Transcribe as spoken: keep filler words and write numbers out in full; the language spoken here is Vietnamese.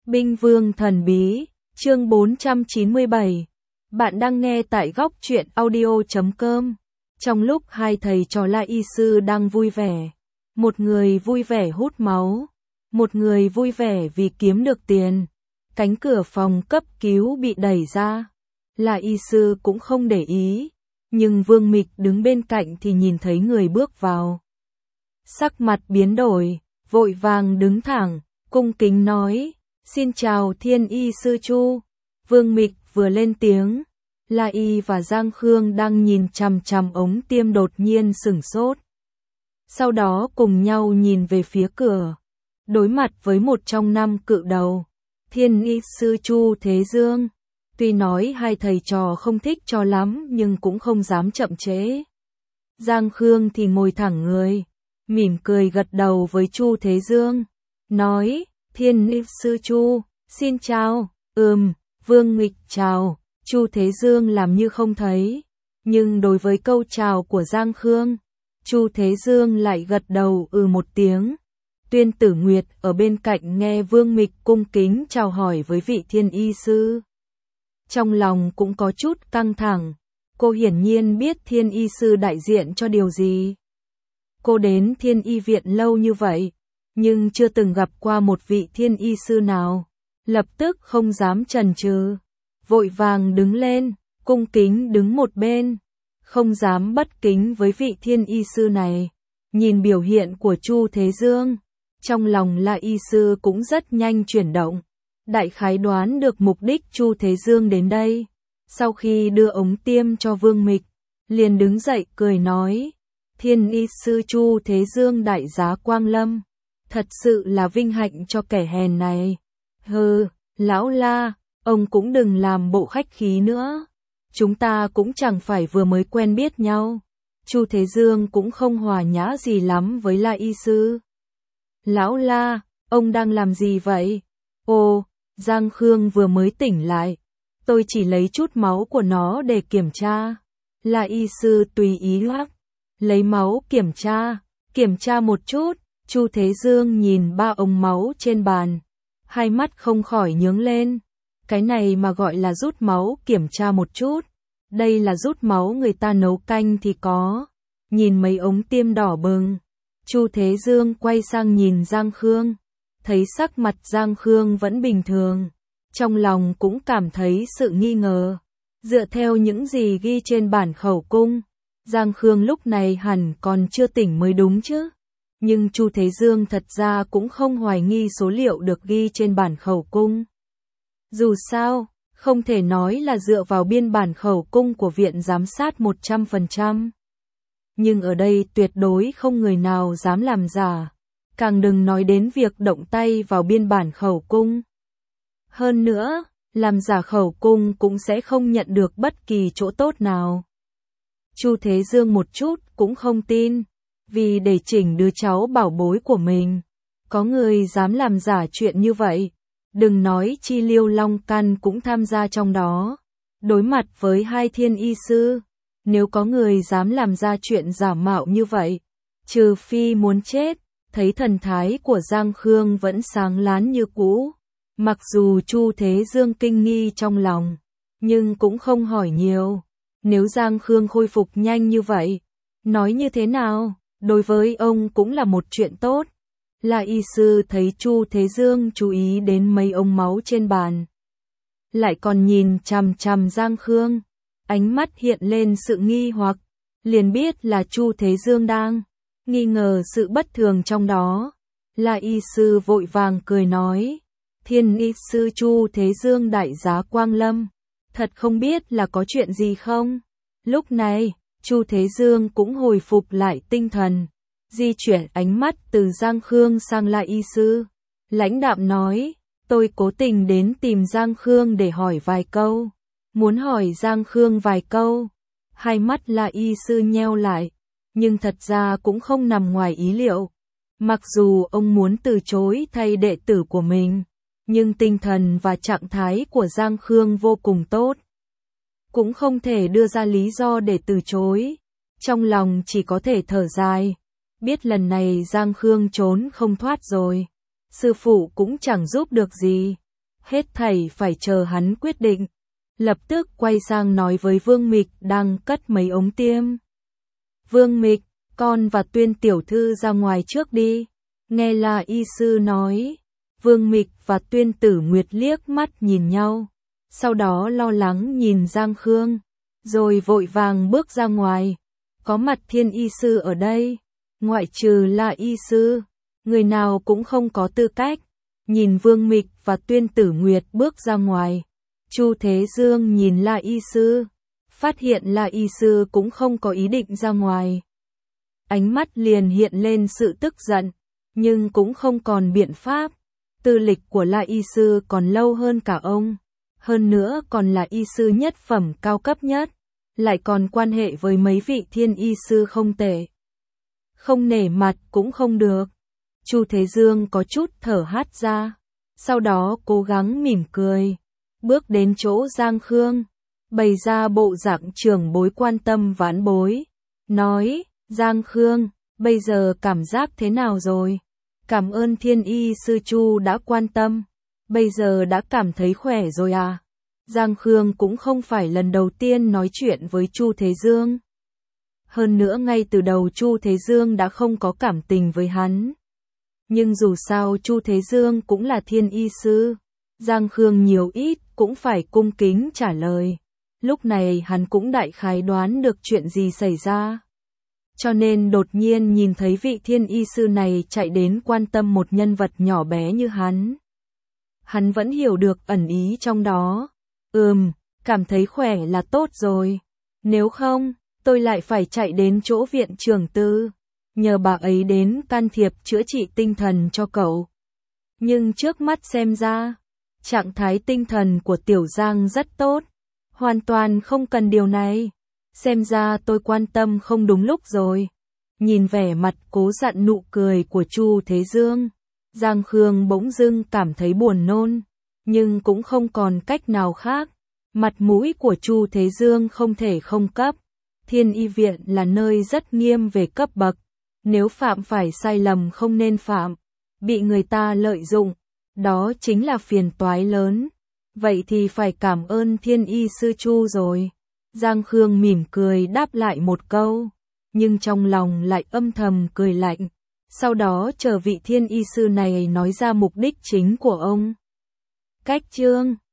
Binh Vương Thần Bí, chương bốn trăm chín mươi bảy. Bạn đang nghe tại góc truyện audio chấm com. Trong lúc hai thầy trò La Y Sư đang vui vẻ, một người vui vẻ hút máu, một người vui vẻ vì kiếm được tiền, cánh cửa phòng cấp cứu bị đẩy ra. La Y Sư cũng không để ý, nhưng Vương Mịch đứng bên cạnh thì nhìn thấy người bước vào. Sắc mặt biến đổi, vội vàng đứng thẳng, cung kính nói: "Xin chào Thiên Y Sư Chu." Vương Mịch vừa lên tiếng, La Y và Giang Khương đang nhìn chằm chằm ống tiêm đột nhiên sửng sốt. Sau đó cùng nhau nhìn về phía cửa, đối mặt với một trong năm cự đầu, Thiên Y Sư Chu Thế Dương. Tuy nói hai thầy trò không thích cho lắm nhưng cũng không dám chậm trễ. Giang Khương thì ngồi thẳng người, mỉm cười gật đầu với Chu Thế Dương, nói: "Thiên Y Sư Chu, xin chào." "Ừm." Vương Mịch chào, Chu Thế Dương làm như không thấy, nhưng đối với câu chào của Giang Khương, Chu Thế Dương lại gật đầu ừ một tiếng. Tuyên Tử Nguyệt ở bên cạnh nghe Vương Mịch cung kính chào hỏi với vị Thiên Y Sư, trong lòng cũng có chút căng thẳng. Cô hiển nhiên biết Thiên Y Sư đại diện cho điều gì. Cô đến Thiên Y Viện lâu như vậy, nhưng chưa từng gặp qua một vị Thiên Y Sư nào, lập tức không dám chần chừ, vội vàng đứng lên, cung kính đứng một bên, không dám bất kính với vị Thiên Y Sư này. Nhìn biểu hiện của Chu Thế Dương, trong lòng La Y Sư cũng rất nhanh chuyển động, đại khái đoán được mục đích Chu Thế Dương đến đây. Sau khi đưa ống tiêm cho Vương Mịch, liền đứng dậy cười nói: "Thiên Y Sư Chu Thế Dương đại giá quang lâm, thật sự là vinh hạnh cho kẻ hèn này." "Hừ, lão La, ông cũng đừng làm bộ khách khí nữa. Chúng ta cũng chẳng phải vừa mới quen biết nhau." Chu Thế Dương cũng không hòa nhã gì lắm với La Y Sư. "Lão La, ông đang làm gì vậy?" "Ồ, Giang Khương vừa mới tỉnh lại. Tôi chỉ lấy chút máu của nó để kiểm tra." La Y Sư tùy ý lắc, lấy máu kiểm tra, kiểm tra một chút. Chu Thế Dương nhìn ba ống máu trên bàn, hai mắt không khỏi nhướng lên. Cái này mà gọi là rút máu kiểm tra một chút, đây là rút máu người ta nấu canh thì có. Nhìn mấy ống tiêm đỏ bừng, Chu Thế Dương quay sang nhìn Giang Khương, thấy sắc mặt Giang Khương vẫn bình thường, trong lòng cũng cảm thấy sự nghi ngờ. Dựa theo những gì ghi trên bản khẩu cung, Giang Khương lúc này hẳn còn chưa tỉnh mới đúng chứ. Nhưng Chu Thế Dương thật ra cũng không hoài nghi số liệu được ghi trên bản khẩu cung. Dù sao, không thể nói là dựa vào biên bản khẩu cung của viện giám sát một trăm phần trăm. Nhưng ở đây tuyệt đối không người nào dám làm giả, càng đừng nói đến việc động tay vào biên bản khẩu cung. Hơn nữa, làm giả khẩu cung cũng sẽ không nhận được bất kỳ chỗ tốt nào. Chu Thế Dương một chút cũng không tin, vì để chỉnh đứa cháu bảo bối của mình, có người dám làm giả chuyện như vậy. Đừng nói chi Liêu Long Căn cũng tham gia trong đó. Đối mặt với hai Thiên Y Sư, nếu có người dám làm ra chuyện giả mạo như vậy, trừ phi muốn chết. Thấy thần thái của Giang Khương vẫn sáng láng như cũ, mặc dù Chu Thế Dương kinh nghi trong lòng, nhưng cũng không hỏi nhiều. Nếu Giang Khương khôi phục nhanh như vậy, nói như thế nào, đối với ông cũng là một chuyện tốt. La Y Sư thấy Chu Thế Dương chú ý đến mấy ống máu trên bàn, lại còn nhìn chằm chằm Giang Khương, ánh mắt hiện lên sự nghi hoặc, liền biết là Chu Thế Dương đang nghi ngờ sự bất thường trong đó. La Y Sư vội vàng cười nói: "Thiên Y Sư Chu Thế Dương đại giá quang lâm, thật không biết là có chuyện gì không?" Lúc này, Chu Thế Dương cũng hồi phục lại tinh thần, di chuyển ánh mắt từ Giang Khương sang La Y Sư, lãnh đạm nói: "Tôi cố tình đến tìm Giang Khương để hỏi vài câu." Muốn hỏi Giang Khương vài câu. Hai mắt La Y Sư nheo lại, nhưng thật ra cũng không nằm ngoài ý liệu. Mặc dù ông muốn từ chối thay đệ tử của mình, nhưng tinh thần và trạng thái của Giang Khương vô cùng tốt, cũng không thể đưa ra lý do để từ chối. Trong lòng chỉ có thể thở dài, biết lần này Giang Khương trốn không thoát rồi, sư phụ cũng chẳng giúp được gì. hết thảy phải chờ hắn quyết định. Lập tức quay sang nói với Vương Mịch đang cất mấy ống tiêm. Vương Mịch, con và Tuyên tiểu thư ra ngoài trước đi. Nghe La y sư nói. Vương Mịch và Tuyên Tử Nguyệt liếc mắt nhìn nhau. Sau đó lo lắng nhìn Giang Khương. Rồi vội vàng bước ra ngoài. Có mặt Thiên y sư ở đây. Ngoại trừ La y sư. Người nào cũng không có tư cách. Nhìn Vương Mịch và Tuyên Tử Nguyệt bước ra ngoài. Chu Thế Dương nhìn La y sư. Phát hiện La y sư cũng không có ý định ra ngoài. Ánh mắt liền hiện lên sự tức giận. Nhưng cũng không còn biện pháp. Tư lịch của La y sư còn lâu hơn cả ông. Hơn nữa còn là y sư nhất phẩm cao cấp nhất. Lại còn quan hệ với mấy vị thiên y sư không tệ. Không nể mặt cũng không được. Chu Thế Dương có chút thở hắt ra. Sau đó cố gắng mỉm cười. Bước đến chỗ Giang Khương. Bày ra bộ dạng trưởng bối quan tâm vãn bối. Nói, Giang Khương, bây giờ cảm giác thế nào rồi? Cảm ơn thiên y sư Chu đã quan tâm. Bây giờ đã cảm thấy khỏe rồi à? Giang Khương cũng không phải lần đầu tiên nói chuyện với Chu Thế Dương. Hơn nữa ngay từ đầu Chu Thế Dương đã không có cảm tình với hắn. Nhưng dù sao Chu Thế Dương cũng là thiên y sư. Giang Khương nhiều ít cũng phải cung kính trả lời. Lúc này hắn cũng đại khái đoán được chuyện gì xảy ra. Cho nên đột nhiên nhìn thấy vị thiên y sư này chạy đến quan tâm một nhân vật nhỏ bé như hắn. Hắn vẫn hiểu được ẩn ý trong đó. Ừm, cảm thấy khỏe là tốt rồi. Nếu không, tôi lại phải chạy đến chỗ viện trưởng tư. Nhờ bà ấy đến can thiệp chữa trị tinh thần cho cậu. Nhưng trước mắt xem ra, trạng thái tinh thần của Tiểu Giang rất tốt. Hoàn toàn không cần điều này. Xem ra tôi quan tâm không đúng lúc rồi. Nhìn vẻ mặt cố dặn nụ cười của Chu Thế Dương. Giang Khương bỗng dưng cảm thấy buồn nôn. Nhưng cũng không còn cách nào khác. Mặt mũi của Chu Thế Dương không thể không cấp. Thiên y viện là nơi rất nghiêm về cấp bậc. Nếu phạm phải sai lầm không nên phạm. Bị người ta lợi dụng. Đó chính là phiền toái lớn. Vậy thì phải cảm ơn thiên y sư Chu rồi. Giang Khương mỉm cười đáp lại một câu. Nhưng trong lòng lại âm thầm cười lạnh. Sau đó chờ vị thiên y sư này nói ra mục đích chính của ông. Cách chương